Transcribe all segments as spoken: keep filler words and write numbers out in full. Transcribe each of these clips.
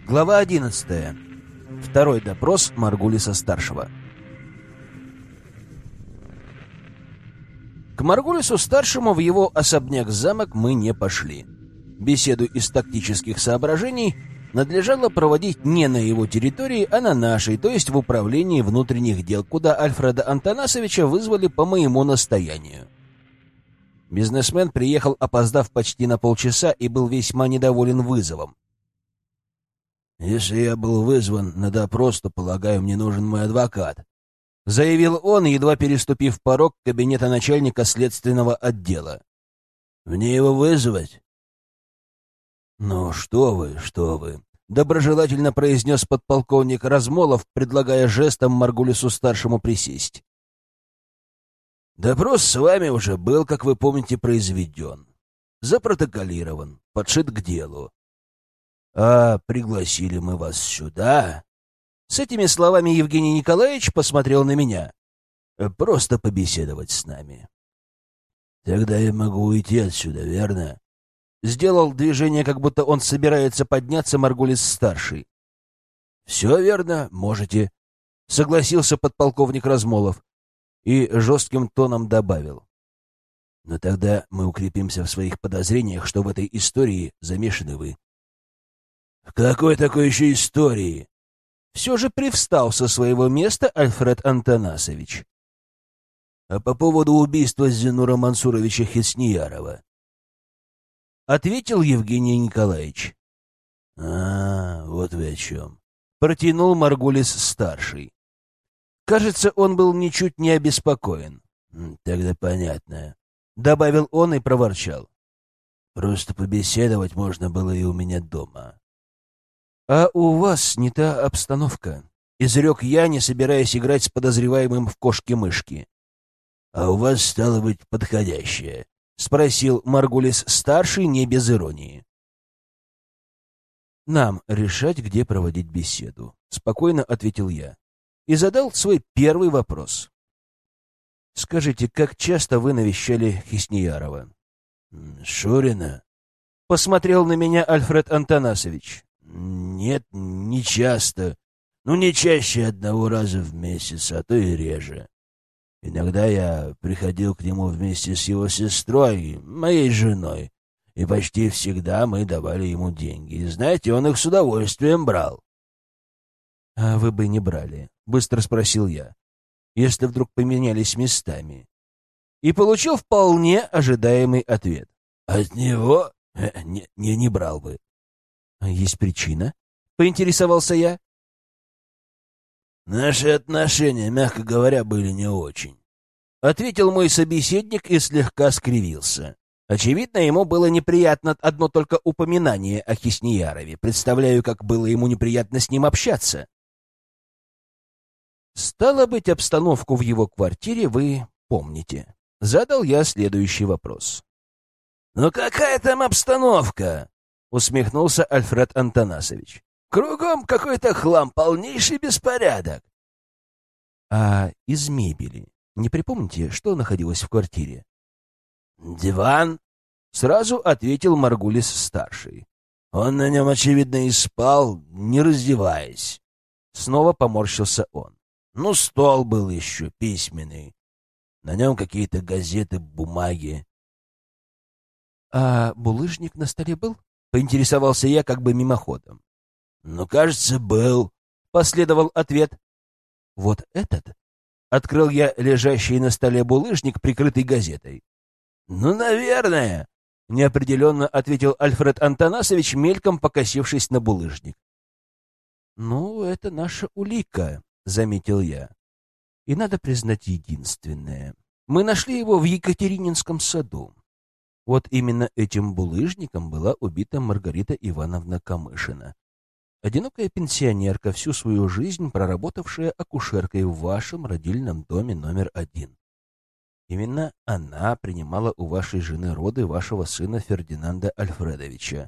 Глава одиннадцатая. Второй допрос Маргулиса-старшего. К Маргулису-старшему в его особняк-замок мы не пошли. Беседу из тактических соображений надлежало проводить не на его территории, а на нашей, то есть в управлении внутренних дел, куда Альфреда Антонасовича вызвали по моему настоянию. Бизнесмен приехал, опоздав почти на полчаса, и был весьма недоволен вызовом. «Если я был вызван на допрос, то, полагаю, мне нужен мой адвокат», — заявил он, едва переступив порог кабинета начальника следственного отдела. «Мне его вызвать?» «Ну, что вы, что вы», — доброжелательно произнес подполковник Размолов, предлагая жестом Маргулису-старшему присесть. «Допрос с вами уже был, как вы помните, произведен, запротоколирован, подшит к делу. А пригласили мы вас сюда...» С этими словами Евгений Николаевич посмотрел на меня. «Просто побеседовать с нами. Тогда я могу уйти отсюда, верно?» Сделал движение, как будто он собирается подняться, Маргулис-старший. «Все верно, можете», — согласился подполковник Размолов и жестким тоном добавил. «Но тогда мы укрепимся в своих подозрениях, что в этой истории замешаны вы». «В какой такой еще истории?» Все же привстал со своего места Альфред Антонасович. «А по поводу убийства Зенура Мансуровича Хисниярова?» Ответил Евгений Николаевич. «А, вот вы о чем», — протянул Маргулис-старший. Кажется, он был ничуть не обеспокоен. «Тогда понятно», — добавил он и проворчал. «Просто побеседовать можно было и у меня дома». «А у вас не та обстановка», — изрек я, не собираясь играть с подозреваемым в кошки-мышки. «А у вас, стало быть, подходящее?» — спросил Маргулис-старший не без иронии. «Нам решать, где проводить беседу», — спокойно ответил я. И задал свой первый вопрос. «Скажите, как часто вы навещали Хисниярова?» «Шурина?» — посмотрел на меня Альфред Антонасович. «Нет, не часто. Ну, не чаще одного раза в месяц, а то и реже. Иногда я приходил к нему вместе с его сестрой, моей женой, и почти всегда мы давали ему деньги. И, знаете, он их с удовольствием брал». «А вы бы не брали?» — быстро спросил я. «Если вдруг поменялись местами». И получил вполне ожидаемый ответ. «От него? Не, не, не брал бы». «Есть причина?» — поинтересовался я. «Наши отношения, мягко говоря, были не очень», — ответил мой собеседник и слегка скривился. Очевидно, ему было неприятно одно только упоминание о Хисниярове. Представляю, как было ему неприятно с ним общаться. «Стало быть, обстановку в его квартире вы помните?» — задал я следующий вопрос. «Ну какая там обстановка?» — усмехнулся Альфред Антонасович. «Кругом какой-то хлам, полнейший беспорядок». «А из мебели не припомните, что находилось в квартире?» «Диван», — сразу ответил Маргулис-старший. «Он на нем, очевидно, и спал, не раздеваясь». Снова поморщился он. «Ну, стол был еще письменный. На нем какие-то газеты, бумаги». «А булыжник на столе был?» — поинтересовался я как бы мимоходом. «Ну, кажется, был», — последовал ответ. «Вот этот?» — открыл я лежащий на столе булыжник, прикрытый газетой. «Ну, наверное», — неопределенно ответил Альфред Антонасович, мельком покосившись на булыжник. «Ну, это наша улика», — заметил я. «И надо признать единственное. Мы нашли его в Екатерининском саду. Вот именно этим булыжником была убита Маргарита Ивановна Камышина, одинокая пенсионерка, всю свою жизнь проработавшая акушеркой в вашем родильном доме номер один. Именно она принимала у вашей жены роды вашего сына Фердинанда Альфредовича.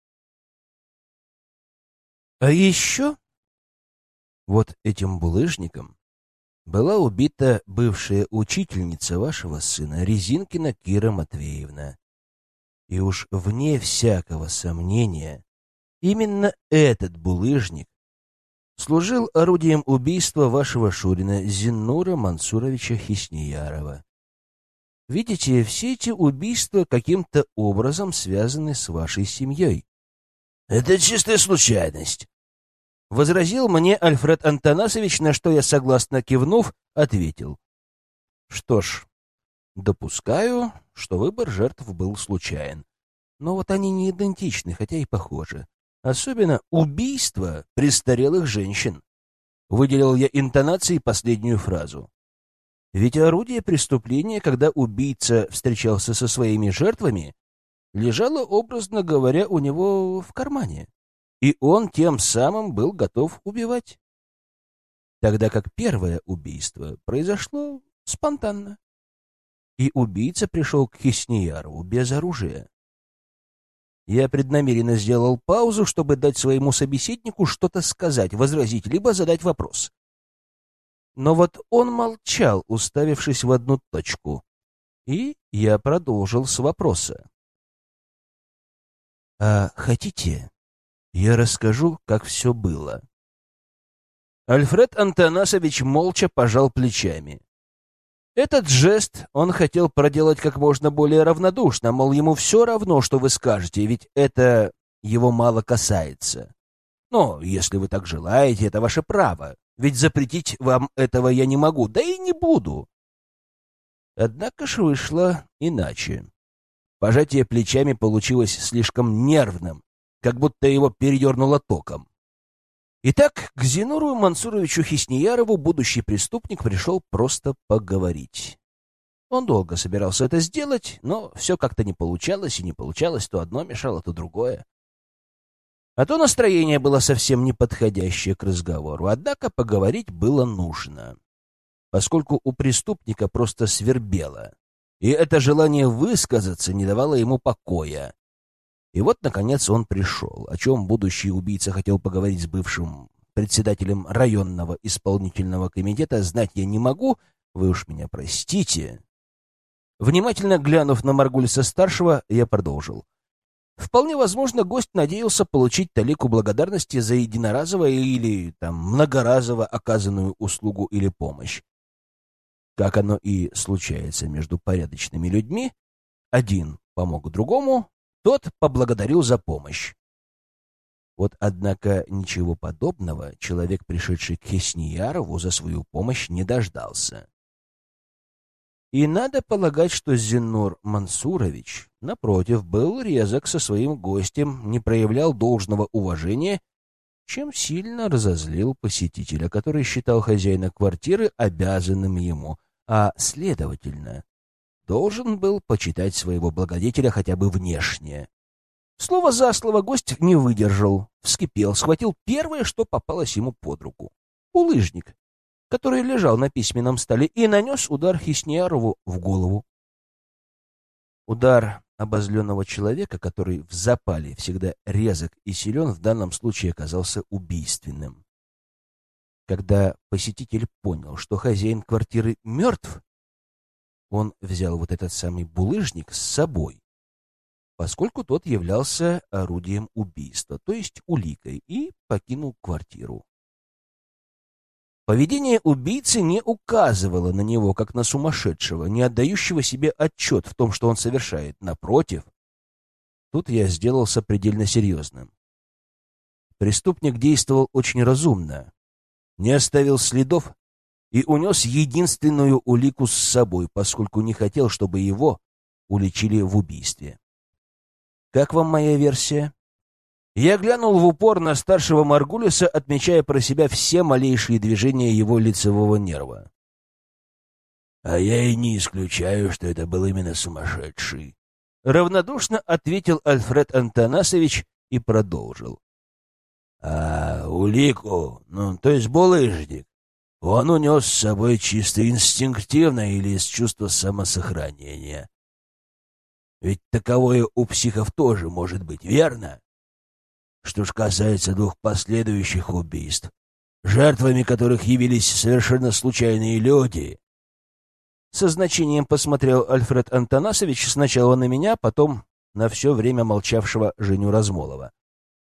А еще вот этим булыжником была убита бывшая учительница вашего сына Резинкина Кира Матвеевна. И уж вне всякого сомнения Именно этот булыжник служил орудием убийства вашего Шурина Зиннура Мансуровича Хисниярова. Видите, все эти убийства каким-то образом связаны с вашей семьей. — Это чистая случайность, — возразил мне Альфред Антанасович, на что я, согласно кивнув, ответил. — Что ж, допускаю, что выбор жертв был случайен. Но вот они не идентичны, хотя и похожи. Особенно убийство престарелых женщин. Выделил я интонацией последнюю фразу. Ведь орудие преступления, когда убийца встречался со своими жертвами, лежало, образно говоря, у него в кармане. И он тем самым был готов убивать. Тогда как первое убийство произошло спонтанно. И убийца пришел к Хисниярову без оружия. Я преднамеренно сделал паузу, чтобы дать своему собеседнику что-то сказать, возразить, либо задать вопрос. Но вот он молчал, уставившись в одну точку. И я продолжил с вопроса. «А хотите, я расскажу, как все было?» Альфред Антанасович молча пожал плечами. Этот жест он хотел проделать как можно более равнодушно, мол, ему все равно, что вы скажете, ведь это его мало касается. Но если вы так желаете, это ваше право, ведь запретить вам этого я не могу, да и не буду. Однако ж вышло иначе. Пожатие плечами получилось слишком нервным, как будто его передернуло током. Итак, к Зинуру Мансуровичу Хисниярову будущий преступник пришел просто поговорить. Он долго собирался это сделать, но все как-то не получалось, и не получалось, то одно мешало, то другое. А то настроение было совсем неподходящее к разговору, однако поговорить было нужно, поскольку у преступника просто свербело, и это желание высказаться не давало ему покоя. И вот, наконец, он пришел, о чем будущий убийца хотел поговорить с бывшим председателем районного исполнительного комитета, знать я не могу, вы уж меня простите. Внимательно глянув на Маргулиса-старшего, я продолжил. Вполне возможно, гость надеялся получить талику благодарности за единоразово или там многоразово оказанную услугу или помощь. Как оно и случается между порядочными людьми, один помог другому, тот поблагодарил за помощь. Вот, однако, ничего подобного человек, пришедший к Хисниярову, за свою помощь не дождался. И надо полагать, что Зиннур Мансурович, напротив, был резок со своим гостем, не проявлял должного уважения, чем сильно разозлил посетителя, который считал хозяина квартиры обязанным ему, а, следовательно, должен был почитать своего благодетеля хотя бы внешне. Слово за слово гость не выдержал, вскипел, схватил первое, что попалось ему под руку — булыжник, который лежал на письменном столе, и нанес удар Хисниярову в голову. Удар обозленного человека, который в запале всегда резок и силен, в данном случае оказался убийственным. Когда посетитель понял, что хозяин квартиры мертв, он взял вот этот самый булыжник с собой, поскольку тот являлся орудием убийства, то есть уликой, и покинул квартиру. Поведение убийцы не указывало на него, как на сумасшедшего, не отдающего себе отчет в том, что он совершает. Напротив, тут я сделался предельно серьезным. Преступник действовал очень разумно, не оставил следов и унес единственную улику с собой, поскольку не хотел, чтобы его уличили в убийстве. Как вам моя версия? Я глянул в упор на старшего Маргулиса, отмечая про себя все малейшие движения его лицевого нерва. — А я и не исключаю, что это был именно сумасшедший. Равнодушно ответил Альфред Антанасович и продолжил. — А улику, ну, то есть булыжник, он унес с собой чисто инстинктивно или из чувства самосохранения. Ведь таковое у психов тоже может быть, верно? Что ж касается двух последующих убийств, жертвами которых явились совершенно случайные люди... Со значением посмотрел Альфред Антанасович сначала на меня, потом на все время молчавшего Женю Размолова.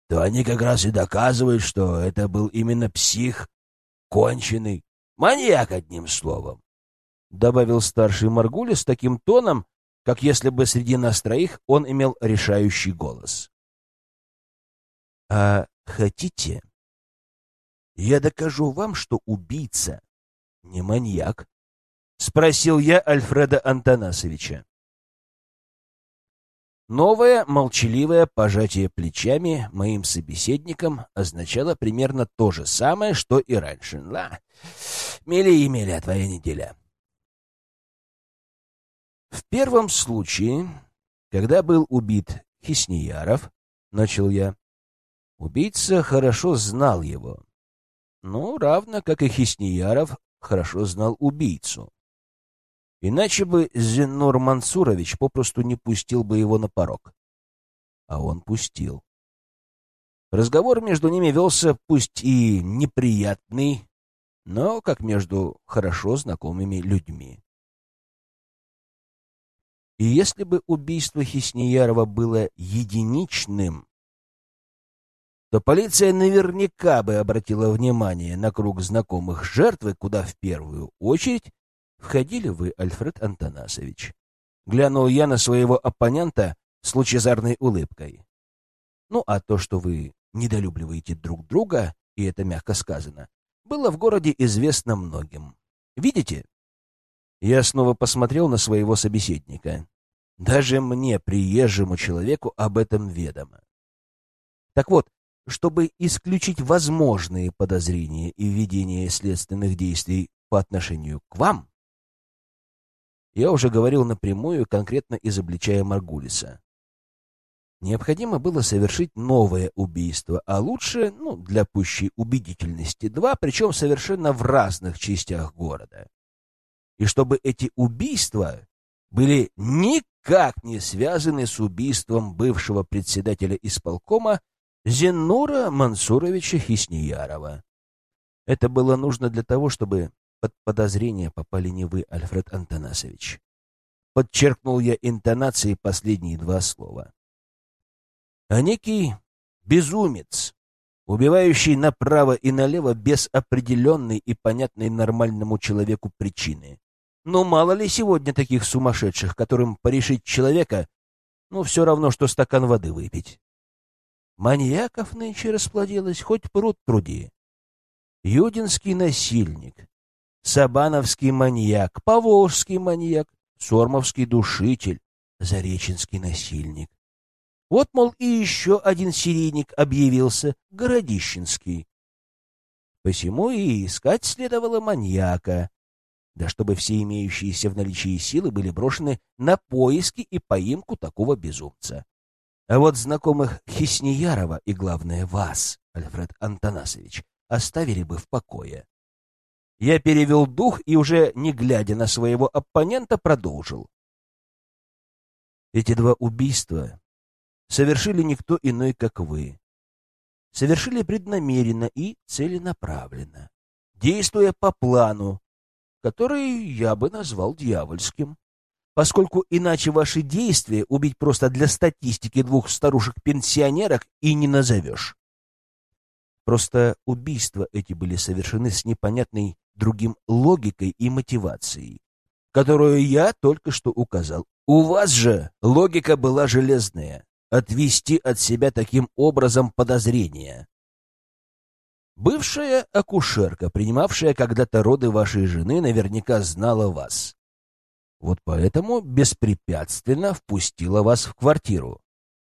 то они как раз и доказывают, что это был именно псих, конченый, маньяк, одним словом, — добавил старший Маргулис таким тоном, как если бы среди нас троих он имел решающий голос. — А хотите, я докажу вам, что убийца не маньяк? — спросил я Альфреда Антанасовича. Новое молчаливое пожатие плечами моим собеседникам означало примерно то же самое, что и раньше. Да, мили и миля твоя неделя. В первом случае, когда был убит Хиснияров, начал я, убийца хорошо знал его. Ну, равно как и Хиснияров хорошо знал убийцу. Иначе бы Зеннур Мансурович попросту не пустил бы его на порог. А он пустил. Разговор между ними велся, пусть и неприятный, но как между хорошо знакомыми людьми. И если бы убийство Хисниярова было единичным, то полиция наверняка бы обратила внимание на круг знакомых жертвы, куда в первую очередь входили вы, Альфред Антанасович. Глянул я на своего оппонента с лучезарной улыбкой. Ну, а то, что вы недолюбливаете друг друга, и это мягко сказано, было в городе известно многим. Видите? Я снова посмотрел на своего собеседника. Даже мне, приезжему человеку, об этом ведомо. Так вот, чтобы исключить возможные подозрения и введение следственных действий по отношению к вам, я уже говорил напрямую, конкретно изобличая Маргулиса. Необходимо было совершить новое убийство, а лучше, ну, для пущей убедительности, два, причем совершенно в разных частях города. И чтобы эти убийства были никак не связаны с убийством бывшего председателя исполкома Зеннура Мансуровича Хисниярова. Это было нужно для того, чтобы под подозрение попали не вы, Альфред Антанасович. Подчеркнул я интонацией последние два слова. А некий безумец, убивающий направо и налево без определенной и понятной нормальному человеку причины. Но мало ли сегодня таких сумасшедших, которым порешить человека, ну, все равно, что стакан воды выпить. Маньяков нынче расплодилось, хоть пруд пруди. Юдинский насильник, Сабановский маньяк, Поволжский маньяк, Сормовский душитель, Зареченский насильник. Вот, мол, и еще один серийник объявился, Городищенский. Посему и искать следовало маньяка, да чтобы все имеющиеся в наличии силы были брошены на поиски и поимку такого безумца. А вот знакомых Хисниярова и, главное, вас, Альфред Антанасович, оставили бы в покое. Я перевел дух и, уже не глядя на своего оппонента, продолжил. Эти два убийства совершили никто иной, как вы. Совершили преднамеренно и целенаправленно, действуя по плану, который я бы назвал дьявольским, поскольку иначе ваши действия убить просто для статистики двух старушек-пенсионерок и не назовешь. Просто убийства эти были совершены с непонятной другим логикой и мотивацией, которую я только что указал. У вас же логика была железная — отвести от себя таким образом подозрения. Бывшая акушерка, принимавшая когда-то роды вашей жены, наверняка знала вас. Вот поэтому беспрепятственно впустила вас в квартиру.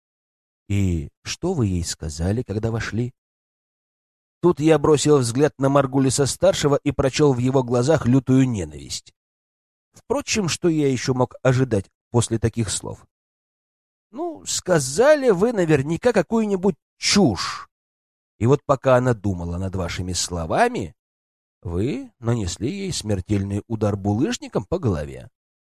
И что вы ей сказали, когда вошли? Тут я бросил взгляд на Маргулиса-старшего и прочел в его глазах лютую ненависть. Впрочем, что я еще мог ожидать после таких слов? Ну, сказали вы наверняка какую-нибудь чушь. И вот пока она думала над вашими словами, вы нанесли ей смертельный удар булыжником по голове.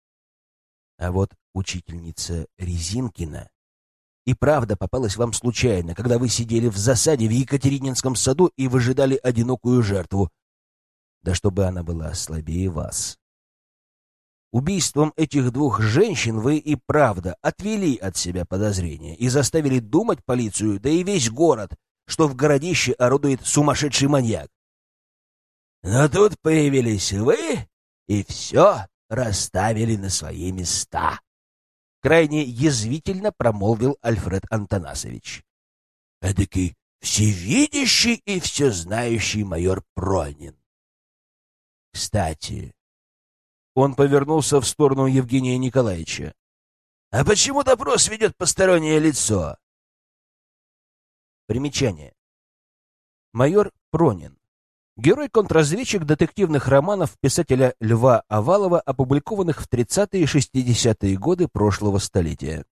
А вот учительница Резинкина и правда попалась вам случайно, когда вы сидели в засаде в Екатерининском саду и выжидали одинокую жертву. Да чтобы она была слабее вас. Убийством этих двух женщин вы и правда отвели от себя подозрения и заставили думать полицию, да и весь город, что в городище орудует сумасшедший маньяк. Но тут появились вы, и все расставили на свои места. Крайне язвительно промолвил Альфред Антонасович. Эдакий всевидящий и всезнающий майор Пронин. Кстати, он повернулся в сторону Евгения Николаевича. А почему допрос ведет постороннее лицо? Примечание. Майор Пронин. Герой-контрразведчик детективных романов писателя Льва Овалова, опубликованных в тридцатые и шестидесятые годы прошлого столетия.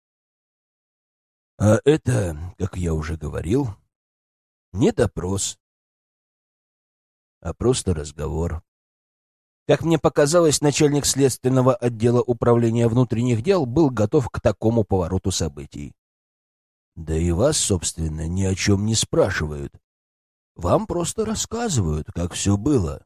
А это, как я уже говорил, не допрос, а просто разговор. Как мне показалось, начальник следственного отдела управления внутренних дел был готов к такому повороту событий. Да и вас, собственно, ни о чем не спрашивают. Вам просто рассказывают, как все было.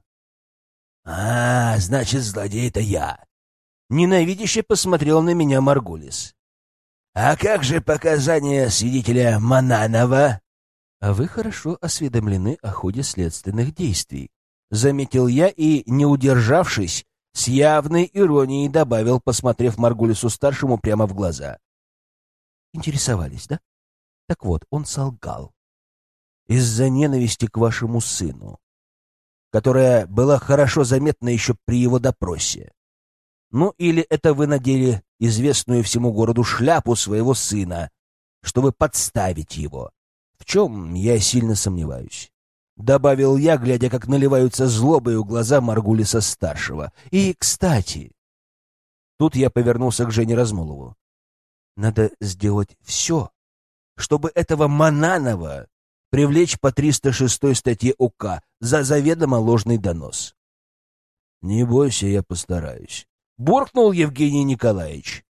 А, значит, злодей-то я. Ненавидяще посмотрел на меня Маргулис. А как же показания свидетеля Мананова? А вы хорошо осведомлены о ходе следственных действий. Заметил я и, не удержавшись, с явной иронией добавил, посмотрев Маргулису-старшему прямо в глаза. Интересовались, да? Так вот, он солгал. Из-за ненависти к вашему сыну, которая была хорошо заметна еще при его допросе. Ну, или это вы надели известную всему городу шляпу своего сына, чтобы подставить его, в чем я сильно сомневаюсь. Добавил я, глядя, как наливаются злобой у глаза Маргулиса-старшего. И, кстати, тут я повернулся к Жене Размолову. Надо сделать все, чтобы этого Мананова привлечь по триста шестой статье УК за заведомо ложный донос. Не бойся, я постараюсь. Буркнул Евгений Николаевич.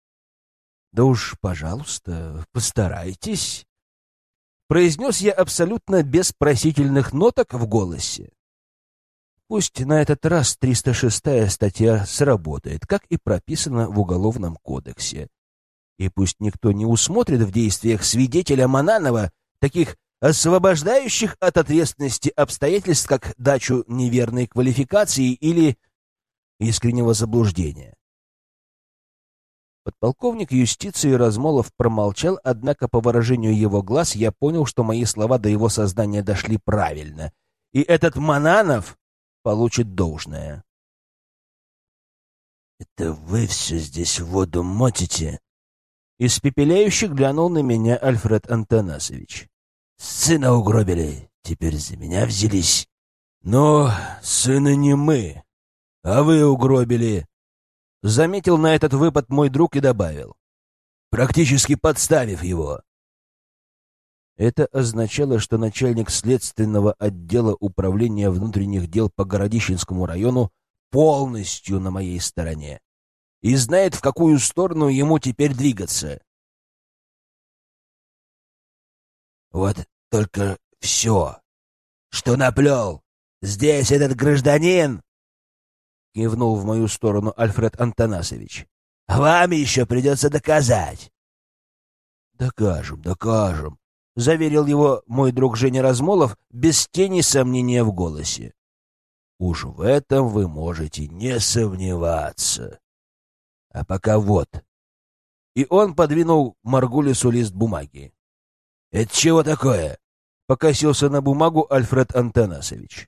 Да уж, пожалуйста, постарайтесь. Произнес я абсолютно без просительных ноток в голосе. Пусть на этот раз триста шестая статья сработает, как и прописано в Уголовном кодексе. И пусть никто не усмотрит в действиях свидетеля Мананова таких освобождающих от ответственности обстоятельств, как дачу неверной квалификации или искреннего заблуждения. Подполковник юстиции Размолов промолчал, однако по выражению его глаз я понял, что мои слова до его сознания дошли правильно, и этот Мананов получит должное. «Это вы все здесь в воду мотите?» Испепеляюще глянул на меня Альфред Антонасович. «Сына угробили, теперь за меня взялись». «Но сына не мы, а вы угробили», — заметил на этот выпад мой друг и добавил, практически подставив его. Это означало, что начальник следственного отдела управления внутренних дел по Городищенскому району полностью на моей стороне и знает, в какую сторону ему теперь двигаться. Вот только все, что наплел здесь этот гражданин, — кивнул в мою сторону Альфред Антонасович, — вам еще придется доказать. Докажем, докажем, — заверил его мой друг Женя Размолов без тени сомнения в голосе. Уж в этом вы можете не сомневаться. А пока вот. И он подвинул Маргулису лист бумаги. «Это чего такое?» — покосился на бумагу Альфред Антонасович.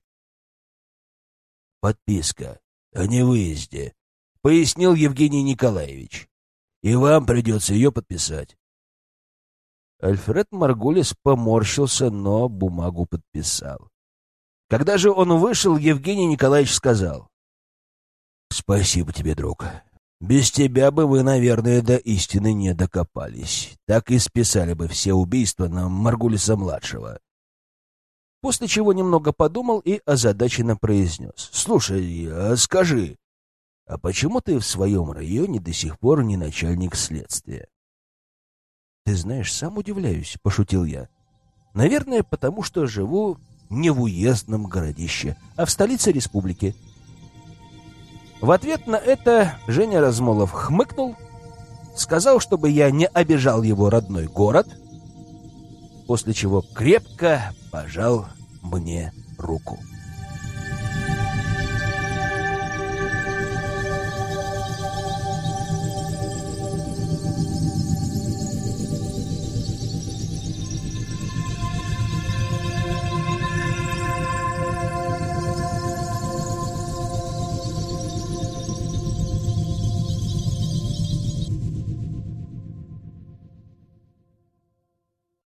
«Подписка о невыезде», — пояснил Евгений Николаевич. «И вам придется ее подписать». Альфред Маргулис поморщился, но бумагу подписал. Когда же он вышел, Евгений Николаевич сказал: «Спасибо тебе, друг. Без тебя бы вы, наверное, до истины не докопались. Так и списали бы все убийства на Маргулиса-младшего». После чего немного подумал и озадаченно произнес: «Слушай, а скажи, а почему ты в своем районе до сих пор не начальник следствия?» «Ты знаешь, сам удивляюсь», — пошутил я. «Наверное, потому что живу не в уездном городище, а в столице республики». В ответ на это Женя Размолов хмыкнул, сказал, чтобы я не обижал его родной город, после чего крепко пожал мне руку.